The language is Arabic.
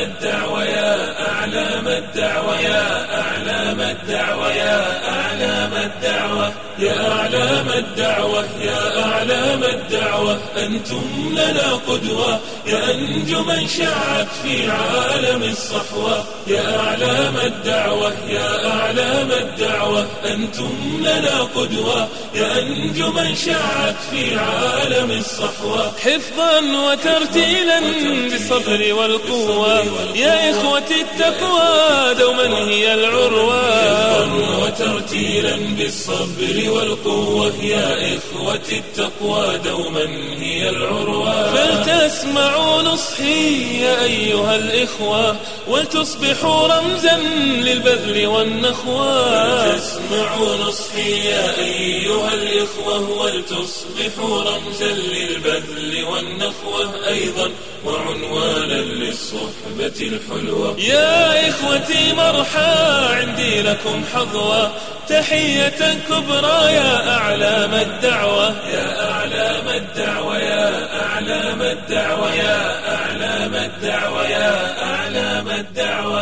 الدعوة يا أعلام الدعوة يا أعلام الدعوة يا أعلام الدعوة يا أعلام الدعوة يا أعلام الدعوة أنتم لنا قدوة يا أنجما شعت في عالم الصحوة يا أعلام الدعوة يا أعلام الدعوة أنتم لنا قدوة يا أنجما شعت في عالم الصحوة حفظا وترتيلا بالصبر والقوة يا إخوة التقوى دوما هي العروة حفظا وترتيلا بالصبر والقوة يا إخوة التقوى دوما هي العروة فلتسمعوا نصحي يا أيها الإخوة ولتصبحوا رمزا للبذل والنخوة فلتسمعوا نصحي يا أيها الإخوة ولتصبحوا رمزا للبذل والنخوة أيضا وعنوانا للصحبة الحلوة يا إخوتي مرحى عندي لكم حظوة تحية كبرى يا أعلام الدعوة يا أعلام الدعوة يا أعلام الدعوة يا أعلام الدعوة يا أعلام الدعوة